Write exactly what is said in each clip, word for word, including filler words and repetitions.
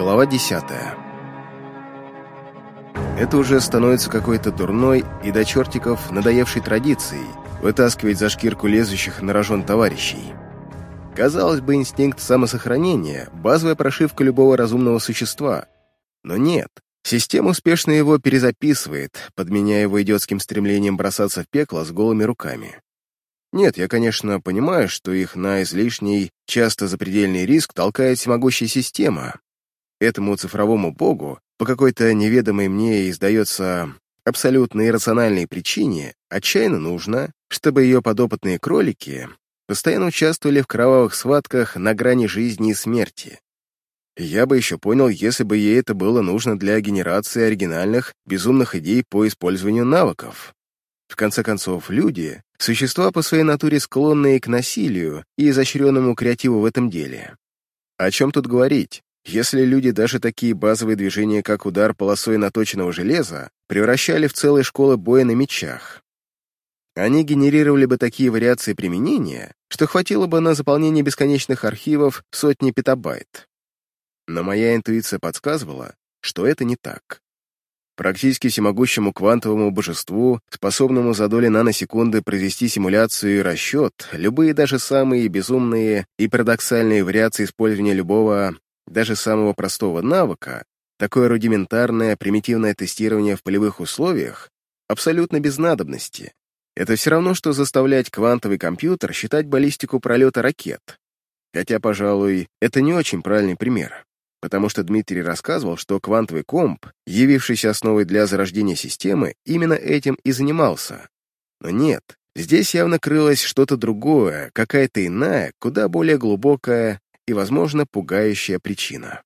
Глава десятая. Это уже становится какой-то дурной и до чертиков надоевшей традицией вытаскивать за шкирку лезущих на рожон товарищей. Казалось бы, инстинкт самосохранения – базовая прошивка любого разумного существа. Но нет, система успешно его перезаписывает, подменяя его идиотским стремлением бросаться в пекло с голыми руками. Нет, я, конечно, понимаю, что их на излишний, часто запредельный риск толкает всемогущая система. Этому цифровому богу по какой-то неведомой мне и, сдается, абсолютно иррациональной причине отчаянно нужно, чтобы ее подопытные кролики постоянно участвовали в кровавых схватках на грани жизни и смерти. Я бы еще понял, если бы ей это было нужно для генерации оригинальных, безумных идей по использованию навыков. В конце концов, люди — существа по своей натуре, склонные к насилию и изощренному креативу в этом деле. О чем тут говорить? Если люди даже такие базовые движения, как удар полосой наточенного железа, превращали в целые школы боя на мечах, они генерировали бы такие вариации применения, что хватило бы на заполнение бесконечных архивов сотни петабайт. Но моя интуиция подсказывала, что это не так. Практически всемогущему квантовому божеству, способному за доли наносекунды произвести симуляцию и расчет, любые даже самые безумные и парадоксальные вариации использования любого, даже самого простого навыка, такое рудиментарное, примитивное тестирование в полевых условиях, абсолютно без надобности. Это все равно, что заставлять квантовый компьютер считать баллистику пролета ракет. Хотя, пожалуй, это не очень правильный пример, потому что Дмитрий рассказывал, что квантовый комп, явившийся основой для зарождения системы, именно этим и занимался. Но нет, здесь явно крылось что-то другое, какая-то иная, куда более глубокая и, возможно, пугающая причина.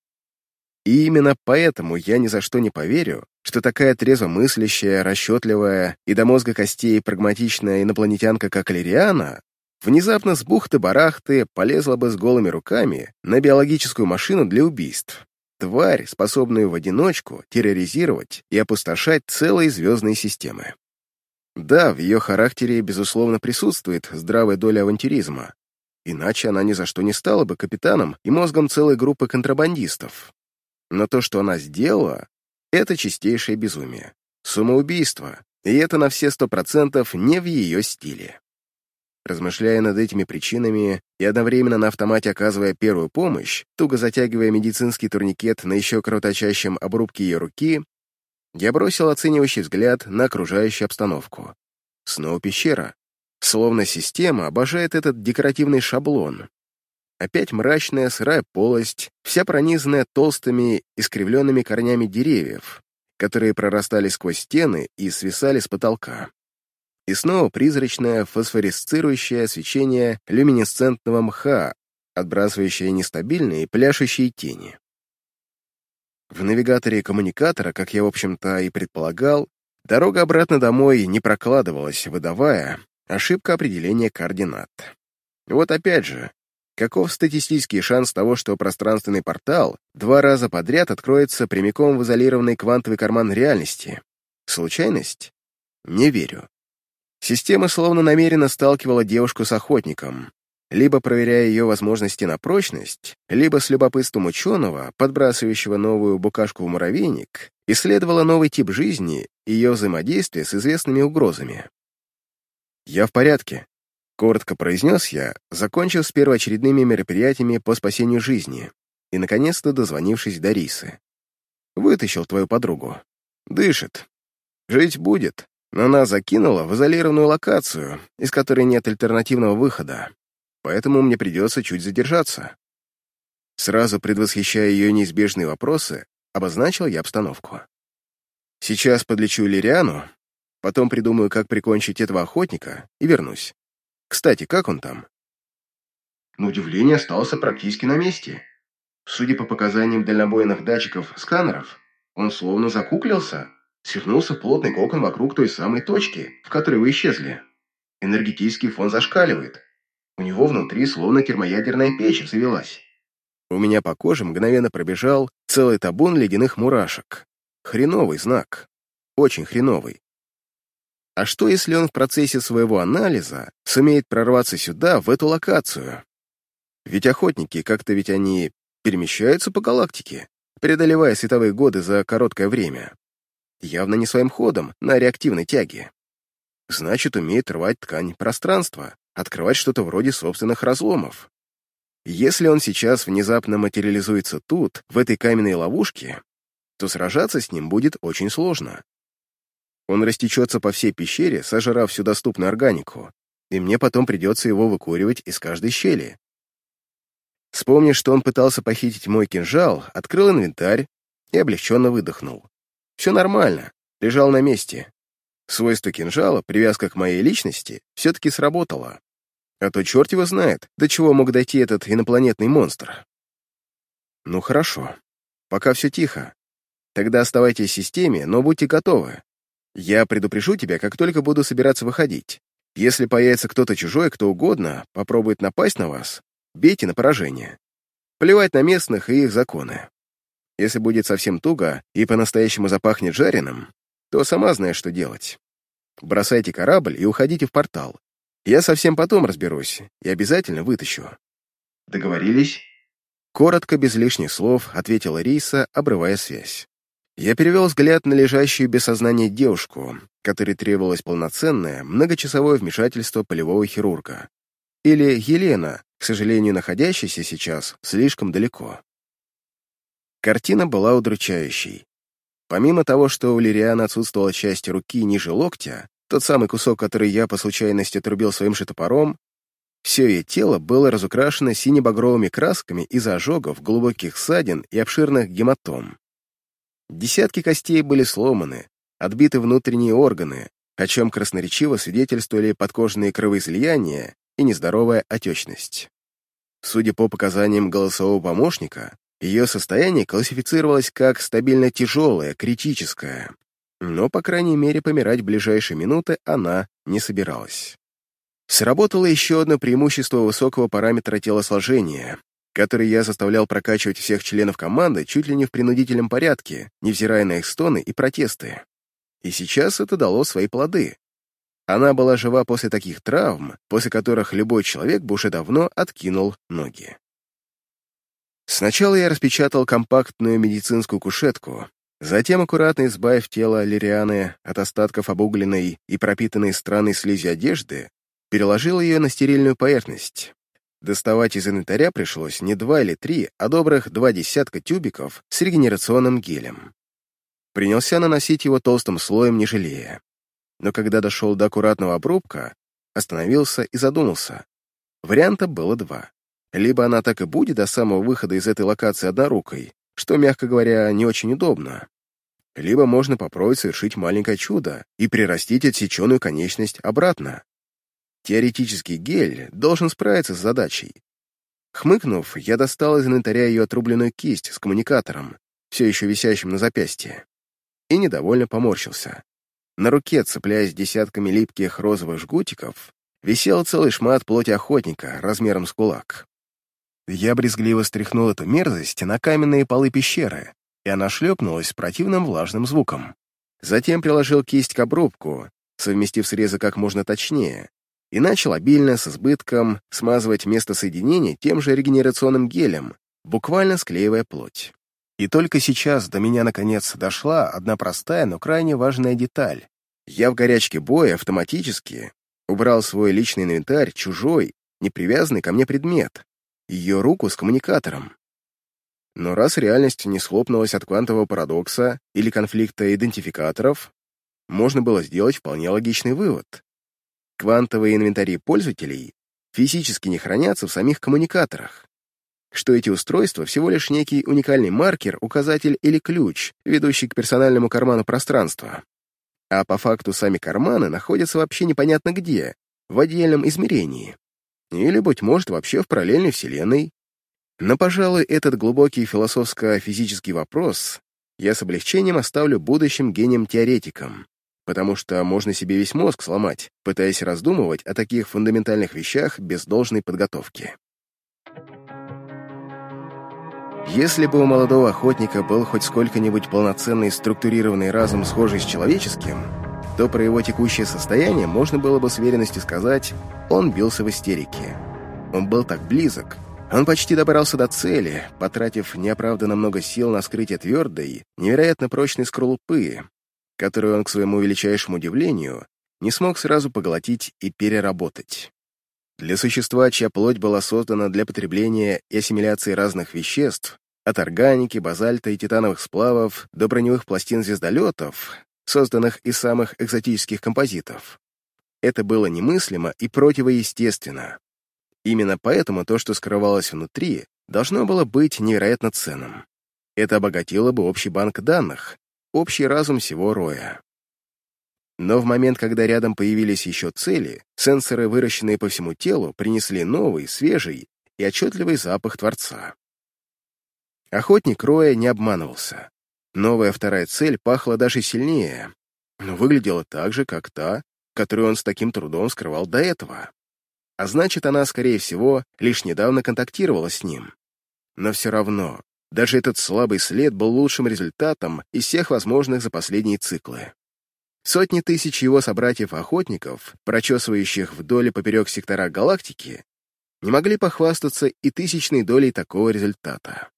И именно поэтому я ни за что не поверю, что такая трезвомыслящая, расчетливая и до мозга костей прагматичная инопланетянка, как Лириана, внезапно с бухты-барахты полезла бы с голыми руками на биологическую машину для убийств. Тварь, способную в одиночку терроризировать и опустошать целые звездные системы. Да, в ее характере, безусловно, присутствует здравая доля авантюризма, иначе она ни за что не стала бы капитаном и мозгом целой группы контрабандистов. Но то, что она сделала, это чистейшее безумие. Самоубийство, и это на все сто процентов не в ее стиле. Размышляя над этими причинами и одновременно на автомате оказывая первую помощь, туго затягивая медицинский турникет на еще кровоточащем обрубке ее руки, я бросил оценивающий взгляд на окружающую обстановку. Снова пещера. Словно система обожает этот декоративный шаблон. Опять мрачная сырая полость, вся пронизанная толстыми искривленными корнями деревьев, которые прорастали сквозь стены и свисали с потолка. И снова призрачное фосфоресцирующее свечение люминесцентного мха, отбрасывающее нестабильные пляшущие тени. В навигаторе коммуникатора, как я, в общем-то, и предполагал, дорога обратно домой не прокладывалась, выдавая ошибка определения координат. Вот опять же, каков статистический шанс того, что пространственный портал два раза подряд откроется прямиком в изолированный квантовый карман реальности? Случайность? Не верю. Система словно намеренно сталкивала девушку с охотником, либо проверяя ее возможности на прочность, либо с любопытством ученого, подбрасывающего новую букашку в муравейник, исследовала новый тип жизни и ее взаимодействие с известными угрозами. «Я в порядке», — коротко произнес я, закончив с первоочередными мероприятиями по спасению жизни и, наконец-то, дозвонившись до Рисы. «Вытащил твою подругу. Дышит. Жить будет, но нас закинуло в изолированную локацию, из которой нет альтернативного выхода, поэтому мне придется чуть задержаться». Сразу предвосхищая ее неизбежные вопросы, обозначил я обстановку. «Сейчас подлечу Лириану, потом придумаю, как прикончить этого охотника, и вернусь. Кстати, как он там?» На удивление, остался практически на месте. Судя по показаниям дальнобойных датчиков сканеров, он словно закуклился, свернулся в плотный кокон вокруг той самой точки, в которой вы исчезли. Энергетический фон зашкаливает. У него внутри словно термоядерная печь завелась. У меня по коже мгновенно пробежал целый табун ледяных мурашек. Хреновый знак. Очень хреновый. А что, если он в процессе своего анализа сумеет прорваться сюда, в эту локацию? Ведь охотники, как-то ведь они перемещаются по галактике. преодолевая световые годы за короткое время. Явно не своим ходом, на реактивной тяге. Значит, умеет рвать ткань пространства, открывать что-то вроде собственных разломов. Если он сейчас внезапно материализуется тут, в этой каменной ловушке, то сражаться с ним будет очень сложно. Он растечется по всей пещере, сожрав всю доступную органику, и мне потом придется его выкуривать из каждой щели. Вспомнив, что он пытался похитить мой кинжал, открыл инвентарь и облегченно выдохнул. Все нормально, лежал на месте. Свойство кинжала, привязка к моей личности, все-таки сработало. А то черт его знает, до чего мог дойти этот инопланетный монстр. Ну хорошо, пока все тихо. Тогда оставайтесь в системе, но будьте готовы. Я предупрежу тебя, как только буду собираться выходить. Если появится кто-то чужой, кто угодно, попробует напасть на вас, бейте на поражение. Плевать на местных и их законы. Если будет совсем туго и по-настоящему запахнет жареным, то сама знаешь, что делать. Бросайте корабль и уходите в портал. Я совсем потом разберусь и обязательно вытащу. Договорились? Коротко, без лишних слов, ответила Риса, обрывая связь. Я перевел взгляд на лежащую без сознания девушку, которой требовалось полноценное, многочасовое вмешательство полевого хирурга. Или Елена, к сожалению, находящаяся сейчас слишком далеко. Картина была удручающей. Помимо того, что у Лирианы отсутствовала часть руки ниже локтя, тот самый кусок, который я по случайности отрубил своим же топором, все ее тело было разукрашено сине-багровыми красками из-за ожогов, глубоких ссадин и обширных гематом. Десятки костей были сломаны, отбиты внутренние органы, о чем красноречиво свидетельствовали подкожные кровоизлияния и нездоровая отечность. Судя по показаниям голосового помощника, ее состояние классифицировалось как стабильно тяжелое, критическое, но, по крайней мере, помирать в ближайшие минуты она не собиралась. Сработало еще одно преимущество высокого параметра телосложения, который я заставлял прокачивать всех членов команды чуть ли не в принудительном порядке, невзирая на их стоны и протесты. И сейчас это дало свои плоды. Она была жива после таких травм, после которых любой человек бы уже давно откинул ноги. Сначала я распечатал компактную медицинскую кушетку, затем, аккуратно избавив тело Лирианы от остатков обугленной и пропитанной странной слизью одежды, переложил ее на стерильную поверхность. Доставать из инвентаря пришлось не два или три, а добрых два десятка тюбиков с регенерационным гелем. Принялся наносить его толстым слоем, не жалея. Но когда дошел до аккуратного обрубка, остановился и задумался. Варианта было два. Либо она так и будет до самого выхода из этой локации однорукой, что, мягко говоря, не очень удобно. Либо можно попробовать совершить маленькое чудо и прирастить отсеченную конечность обратно. Теоретически гель должен справиться с задачей. Хмыкнув, я достал из инвентаря ее отрубленную кисть с коммуникатором, все еще висящим на запястье, и недовольно поморщился. На руке, цепляясь десятками липких розовых жгутиков, висел целый шмат плоти охотника размером с кулак. Я брезгливо стряхнул эту мерзость на каменные полы пещеры, и она шлепнулась с противным влажным звуком. Затем приложил кисть к обрубку, совместив срезы как можно точнее, и начал обильно, с избытком, смазывать место соединения тем же регенерационным гелем, буквально склеивая плоть. И только сейчас до меня наконец дошла одна простая, но крайне важная деталь. Я в горячке боя автоматически убрал в свой личный инвентарь чужой, непривязанный ко мне предмет, ее руку с коммуникатором. Но раз реальность не схлопнулась от квантового парадокса или конфликта идентификаторов, можно было сделать вполне логичный вывод. Квантовые инвентари пользователей физически не хранятся в самих коммуникаторах, что эти устройства всего лишь некий уникальный маркер, указатель или ключ, ведущий к персональному карману пространства. А по факту сами карманы находятся вообще непонятно где, в отдельном измерении. Или, быть может, вообще в параллельной вселенной. Но, пожалуй, этот глубокий философско-физический вопрос я с облегчением оставлю будущим гением-теоретикам, потому что можно себе весь мозг сломать, пытаясь раздумывать о таких фундаментальных вещах без должной подготовки. Если бы у молодого охотника был хоть сколько-нибудь полноценный структурированный разум, схожий с человеческим, то про его текущее состояние можно было бы с уверенностью сказать, он бился в истерике. Он был так близок, Он почти добрался до цели, потратив неоправданно много сил на скрытие твердой, невероятно прочной скорлупы, которую он, к своему величайшему удивлению, не смог сразу поглотить и переработать. Для существа, чья плоть была создана для потребления и ассимиляции разных веществ, от органики, базальта и титановых сплавов до броневых пластин звездолетов, созданных из самых экзотических композитов, это было немыслимо и противоестественно. Именно поэтому то, что скрывалось внутри, должно было быть невероятно ценным. Это обогатило бы общий банк данных, общий разум всего роя. Но в момент, когда рядом появились еще цели, сенсоры, выращенные по всему телу, принесли новый, свежий и отчетливый запах Творца. Охотник роя не обманывался. Новая вторая цель пахла даже сильнее, но выглядела так же, как та, которую он с таким трудом скрывал до этого. А значит, она, скорее всего, лишь недавно контактировала с ним. Но все равно, даже этот слабый след был лучшим результатом из всех возможных за последние циклы. Сотни тысяч его собратьев-охотников, прочесывающих вдоль и поперек сектора галактики, не могли похвастаться и тысячной долей такого результата.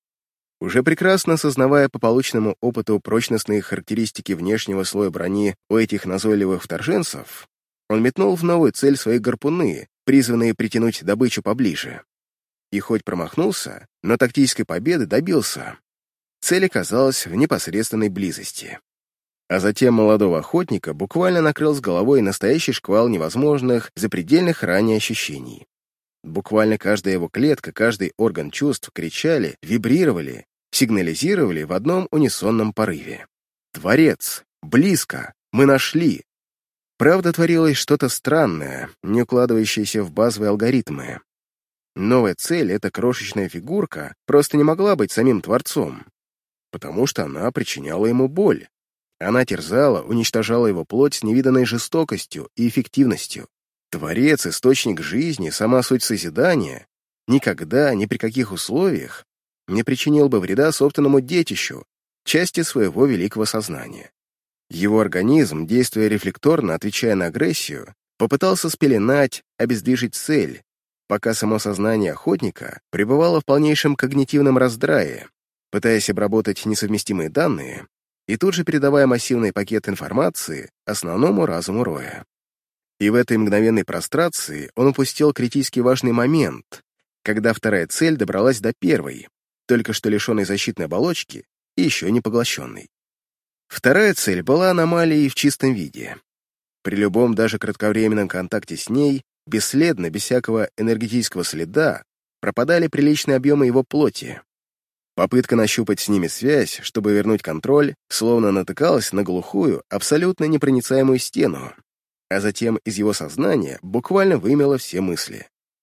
Уже прекрасно осознавая по полученному опыту прочностные характеристики внешнего слоя брони у этих назойливых вторженцев, он метнул в новую цель свои гарпуны, призванные притянуть добычу поближе. И хоть промахнулся, но тактической победы добился. Цель оказалась в непосредственной близости. А затем молодого охотника буквально накрыл с головой настоящий шквал невозможных, запредельных ранее ощущений. Буквально каждая его клетка, каждый орган чувств кричали, вибрировали, сигнализировали в одном унисонном порыве. «Творец! Близко! Мы нашли!» Правда, творилось что-то странное, не укладывающееся в базовые алгоритмы. Новая цель, эта крошечная фигурка, просто не могла быть самим Творцом, потому что она причиняла ему боль. Она терзала, уничтожала его плоть с невиданной жестокостью и эффективностью. Творец, источник жизни, сама суть созидания, никогда, ни при каких условиях не причинил бы вреда собственному детищу, части своего великого сознания. Его организм, действуя рефлекторно, отвечая на агрессию, попытался спеленать, обездвижить цель, пока само сознание охотника пребывало в полнейшем когнитивном раздрае, пытаясь обработать несовместимые данные и тут же передавая массивный пакет информации основному разуму роя. И в этой мгновенной прострации он упустил критически важный момент, когда вторая цель добралась до первой, только что лишенной защитной оболочки и еще не поглощенной. Вторая цель была аномалией в чистом виде. При любом, даже кратковременном контакте с ней, бесследно, без всякого энергетического следа, пропадали приличные объемы его плоти. Попытка нащупать с ними связь, чтобы вернуть контроль, словно натыкалась на глухую, абсолютно непроницаемую стену, а затем из его сознания буквально вымело все мысли.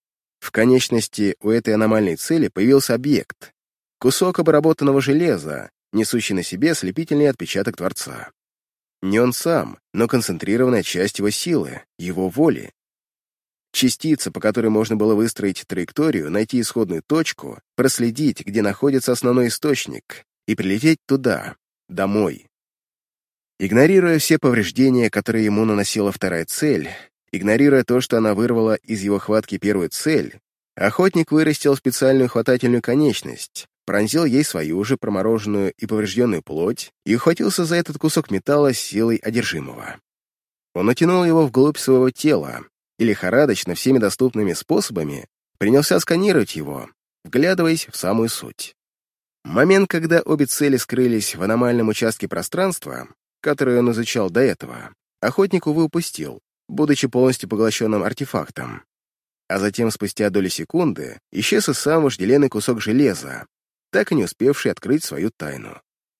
В конечности у этой аномальной цели появился объект — кусок обработанного железа, несущий на себе слепительный отпечаток Творца. Не он сам, но концентрированная часть его силы, его воли. Частица, по которой можно было выстроить траекторию, найти исходную точку, проследить, где находится основной источник, и прилететь туда, домой. Игнорируя все повреждения, которые ему наносила вторая цель, игнорируя то, что она вырвала из его хватки первую цель, охотник вырастил специальную хватательную конечность, пронзил ей свою же промороженную и поврежденную плоть и ухватился за этот кусок металла с силой одержимого. Он натянул его вглубь своего тела и лихорадочно всеми доступными способами принялся сканировать его, вглядываясь в самую суть. Момент, когда обе цели скрылись в аномальном участке пространства, который он изучал до этого, охотник, увы, упустил, будучи полностью поглощенным артефактом. А затем, спустя доли секунды, исчез и сам вожделенный кусок железа, так и не успевший открыть свою тайну.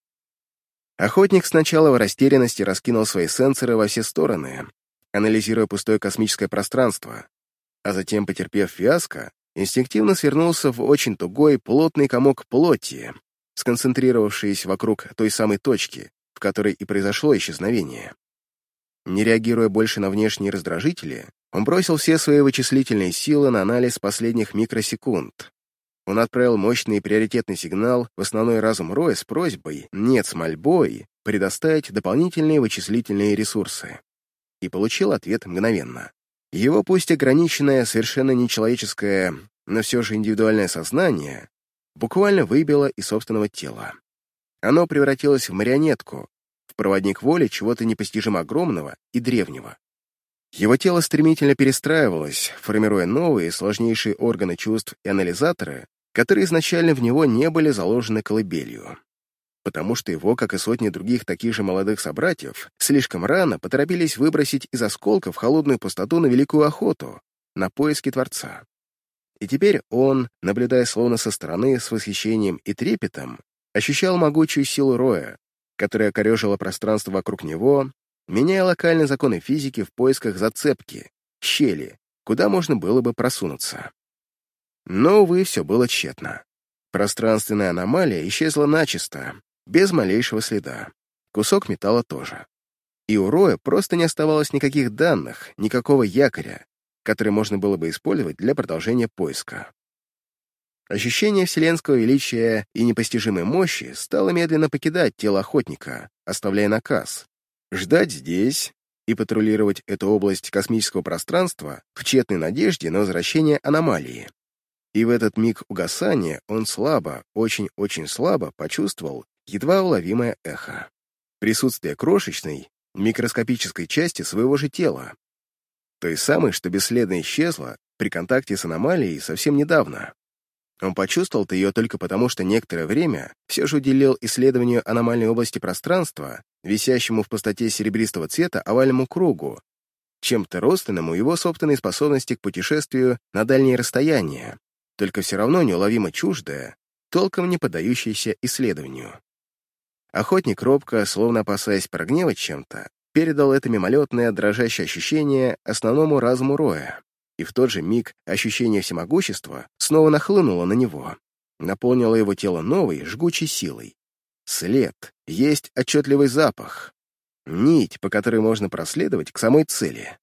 Охотник сначала в растерянности раскинул свои сенсоры во все стороны, анализируя пустое космическое пространство, а затем, потерпев фиаско, инстинктивно свернулся в очень тугой, плотный комок плоти, сконцентрировавшись вокруг той самой точки, в которой и произошло исчезновение. Не реагируя больше на внешние раздражители, он бросил все свои вычислительные силы на анализ последних микросекунд. Он отправил мощный и приоритетный сигнал в основной разум роя с просьбой, нет, с мольбой, предоставить дополнительные вычислительные ресурсы. И получил ответ мгновенно. Его пусть ограниченная, совершенно нечеловеческая но все же индивидуальное сознание буквально выбило из собственного тела. Оно превратилось в марионетку, в проводник воли чего-то непостижимо огромного и древнего. Его тело стремительно перестраивалось, формируя новые, сложнейшие органы чувств и анализаторы, которые изначально в него не были заложены колыбелью. Потому что его, как и сотни других таких же молодых собратьев, слишком рано поторопились выбросить из осколков холодную пустоту на великую охоту, на поиски Творца. И теперь он, наблюдая словно со стороны с восхищением и трепетом, ощущал могучую силу Роя, которая корежила пространство вокруг него, меняя локальные законы физики в поисках зацепки, щели, куда можно было бы просунуться. Но, увы, все было тщетно. Пространственная аномалия исчезла начисто, без малейшего следа. Кусок металла тоже. И у Роя просто не оставалось никаких данных, никакого якоря, который можно было бы использовать для продолжения поиска. Ощущение вселенского величия и непостижимой мощи стало медленно покидать тело охотника, оставляя наказ — ждать здесь и патрулировать эту область космического пространства в тщетной надежде на возвращение аномалии. И в этот миг угасания он слабо, очень-очень слабо почувствовал едва уловимое эхо. Присутствие крошечной, микроскопической части своего же тела, той самой, что бесследно исчезла при контакте с аномалией совсем недавно. Он почувствовал-то ее только потому, что некоторое время все же уделил исследованию аномальной области пространства, висящему в пустоте серебристого цвета овальному кругу, чем-то родственному его собственной способности к путешествию на дальние расстояния, только все равно неуловимо чуждое, толком не поддающееся исследованию. Охотник робко, словно опасаясь прогневать чем-то, передал это мимолетное дрожащее ощущение основному разуму Роя, и в тот же миг ощущение всемогущества снова нахлынуло на него, наполнило его тело новой, жгучей силой. След, есть отчетливый запах, нить, по которой можно проследовать к самой цели.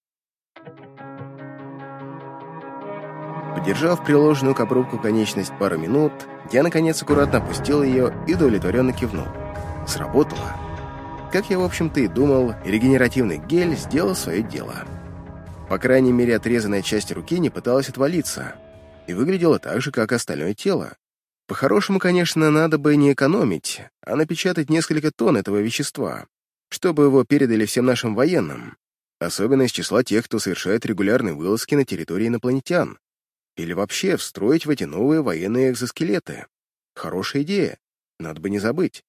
Подержав приложенную к обрубку конечность пару минут, я, наконец, аккуратно опустил ее и удовлетворенно кивнул. Сработало. Как я, в общем-то, и думал, регенеративный гель сделал свое дело. По крайней мере, отрезанная часть руки не пыталась отвалиться и выглядела так же, как остальное тело. По-хорошему, конечно, надо бы не экономить, а напечатать несколько тонн этого вещества, чтобы его передали всем нашим военным, особенно из числа тех, кто совершает регулярные вылазки на территории инопланетян, или вообще встроить в эти новые военные экзоскелеты. Хорошая идея, надо бы не забыть.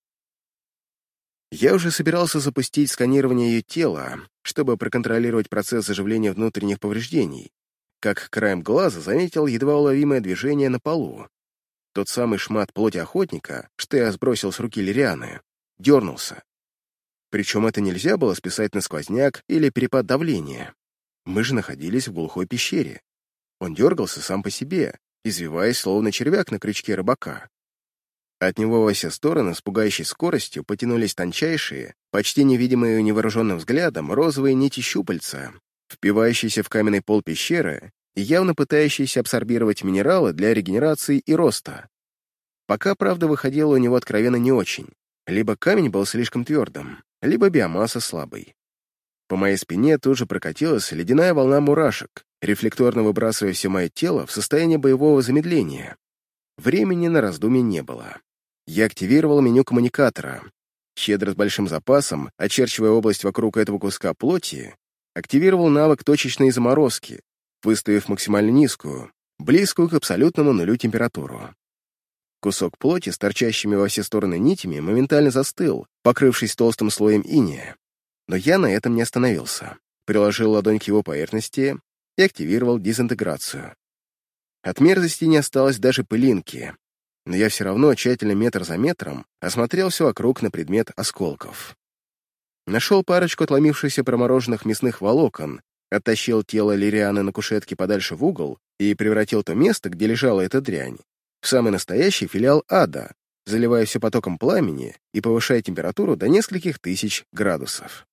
Я уже собирался запустить сканирование ее тела, чтобы проконтролировать процесс заживления внутренних повреждений, как краем глаза заметил едва уловимое движение на полу. Тот самый шмат плоти охотника, что я сбросил с руки Лирианы, дернулся. Причем это нельзя было списать на сквозняк или перепад давления. Мы же находились в глухой пещере. Он дергался сам по себе, извиваясь, словно червяк на крючке рыбака. От него во все стороны с пугающей скоростью потянулись тончайшие, почти невидимые невооруженным взглядом, розовые нити щупальца, впивающиеся в каменный пол пещеры и явно пытающиеся абсорбировать минералы для регенерации и роста. Пока, правда, выходило у него откровенно не очень. Либо камень был слишком твердым, либо биомасса слабой. По моей спине тут же прокатилась ледяная волна мурашек, рефлекторно выбрасывая все мое тело в состояние боевого замедления. Времени на раздумье не было. Я активировал меню коммуникатора. Щедро с большим запасом, очерчивая область вокруг этого куска плоти, активировал навык точечной заморозки, выставив максимально низкую, близкую к абсолютному нулю температуру. Кусок плоти с торчащими во все стороны нитями моментально застыл, покрывшись толстым слоем инея. Но я на этом не остановился. Приложил ладонь к его поверхности и активировал дезинтеграцию. От мерзости не осталось даже пылинки, но я все равно тщательно метр за метром осмотрел все вокруг на предмет осколков. Нашел парочку отломившихся промороженных мясных волокон, оттащил тело Лирианы на кушетке подальше в угол и превратил то место, где лежала эта дрянь, в самый настоящий филиал ада, заливая все потоком пламени и повышая температуру до нескольких тысяч градусов.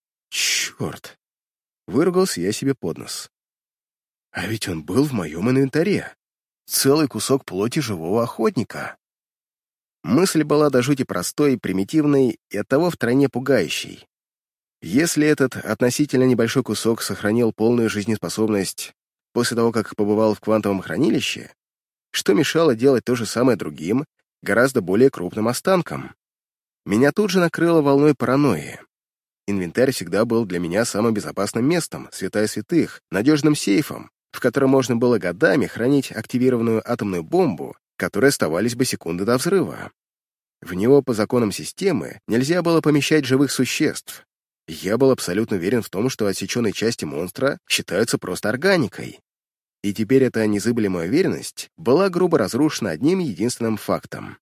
Черт! Выругался я себе под нос. А ведь он был в моем инвентаре. Целый кусок плоти живого охотника. Мысль была до жути простой, примитивной и оттого втройне пугающей. Если этот относительно небольшой кусок сохранил полную жизнеспособность после того, как побывал в квантовом хранилище, что мешало делать то же самое другим, гораздо более крупным останкам. Меня тут же накрыло волной паранойи. Инвентарь всегда был для меня самым безопасным местом, святая святых, надежным сейфом, в котором можно было годами хранить активированную атомную бомбу, которые оставались бы секунды до взрыва. В него по законам системы нельзя было помещать живых существ. Я был абсолютно уверен в том, что отсеченные части монстра считаются просто органикой. И теперь эта незыблемая уверенность была грубо разрушена одним единственным фактом.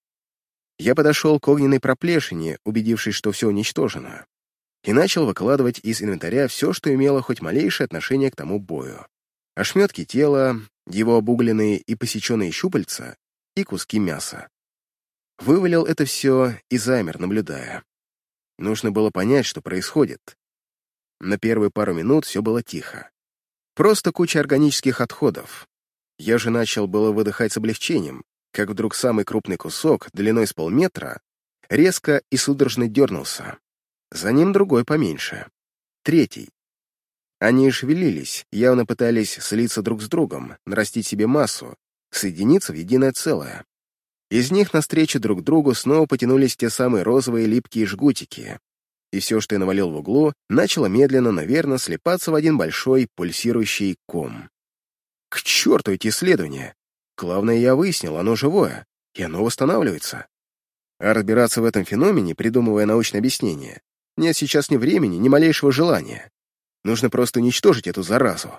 Я подошел к огненной проплешине, убедившись, что все уничтожено, и начал выкладывать из инвентаря все, что имело хоть малейшее отношение к тому бою. Ошметки тела, его обугленные и посеченные щупальца и куски мяса. Вывалил это все и замер, наблюдая. Нужно было понять, что происходит. На первые пару минут все было тихо. Просто куча органических отходов. Я же начал было выдыхать с облегчением, как вдруг самый крупный кусок, длиной с полметра, резко и судорожно дернулся. За ним другой поменьше. Третий. Они шевелились, явно пытались слиться друг с другом, нарастить себе массу, соединиться в единое целое. Из них навстречу друг другу снова потянулись те самые розовые липкие жгутики, и все, что я навалил в углу, начало медленно, наверное, слипаться в один большой пульсирующий ком. К черту эти исследования! Главное, я выяснил, оно живое, и оно восстанавливается. А разбираться в этом феномене, придумывая научное объяснение, нет сейчас ни времени, ни малейшего желания. Нужно просто уничтожить эту заразу.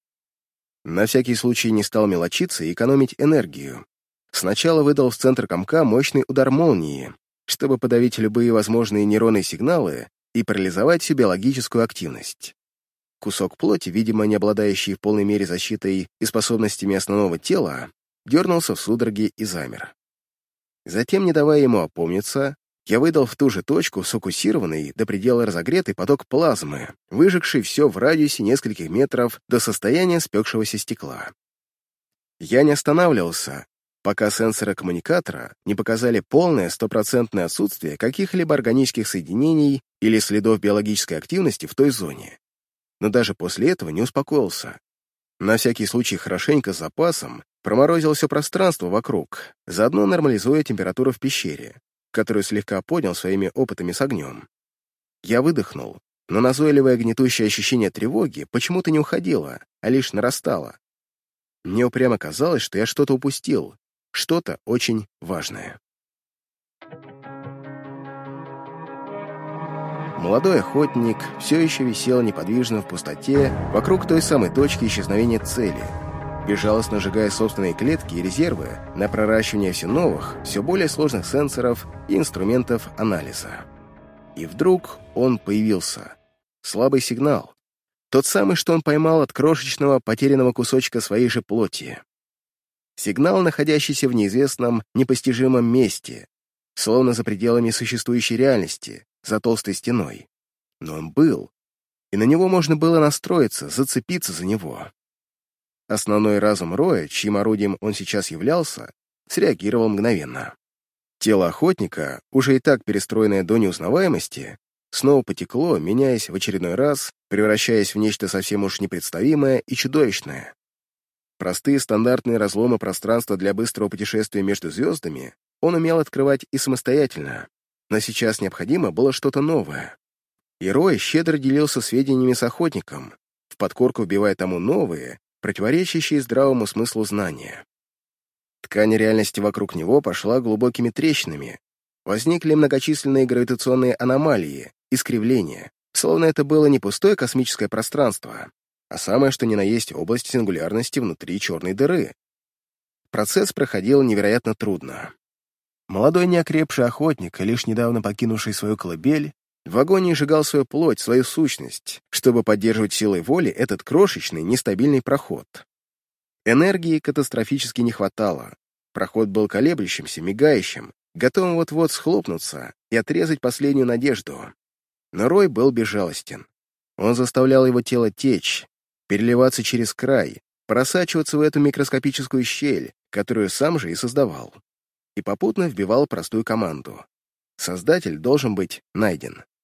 На всякий случай не стал мелочиться и экономить энергию. Сначала выдал в центр комка мощный удар молнии, чтобы подавить любые возможные нейронные сигналы и парализовать всю биологическую активность. Кусок плоти, видимо, не обладающий в полной мере защитой и способностями основного тела, дернулся в судороги и замер. Затем, не давая ему опомниться, я выдал в ту же точку сфокусированный до предела разогретый поток плазмы, выжегший все в радиусе нескольких метров до состояния спекшегося стекла. Я не останавливался, пока сенсоры коммуникатора не показали полное стопроцентное отсутствие каких-либо органических соединений или следов биологической активности в той зоне. Но даже после этого не успокоился. На всякий случай хорошенько с запасом проморозил все пространство вокруг, заодно нормализуя температуру в пещере, которую слегка поднял своими опытами с огнем. Я выдохнул, но назойливое гнетущее ощущение тревоги почему-то не уходило, а лишь нарастало. Мне упрямо казалось, что я что-то упустил, что-то очень важное. Молодой охотник все еще висел неподвижно в пустоте вокруг той самой точки исчезновения цели, безжалостно сжигая собственные клетки и резервы на проращивание все новых, все более сложных сенсоров и инструментов анализа. И вдруг он появился. Слабый сигнал. Тот самый, что он поймал от крошечного потерянного кусочка своей же плоти. Сигнал, находящийся в неизвестном, непостижимом месте, словно за пределами существующей реальности, за толстой стеной. Но он был, и на него можно было настроиться, зацепиться за него. Основной разум Роя, чьим орудием он сейчас являлся, среагировал мгновенно. Тело охотника, уже и так перестроенное до неузнаваемости, снова потекло, меняясь в очередной раз, превращаясь в нечто совсем уж непредставимое и чудовищное. Простые стандартные разломы пространства для быстрого путешествия между звездами он умел открывать и самостоятельно, но сейчас необходимо было что-то новое. И Рой щедро делился сведениями с охотником, в подкорку вбивая тому новые, противоречащие здравому смыслу знания. Ткань реальности вокруг него пошла глубокими трещинами, возникли многочисленные гравитационные аномалии, искривления, словно это было не пустое космическое пространство, а самое что ни на есть область сингулярности внутри черной дыры. Процесс проходил невероятно трудно. Молодой неокрепший охотник, лишь недавно покинувший свою колыбель, в агонии сжигал свою плоть, свою сущность, чтобы поддерживать силой воли этот крошечный, нестабильный проход. Энергии катастрофически не хватало. Проход был колеблющимся, мигающим, готовым вот-вот схлопнуться и отрезать последнюю надежду. Но Рой был безжалостен. Он заставлял его тело течь, переливаться через край, просачиваться в эту микроскопическую щель, которую сам же и создавал. И попутно вбивал простую команду. Создатель должен быть найден.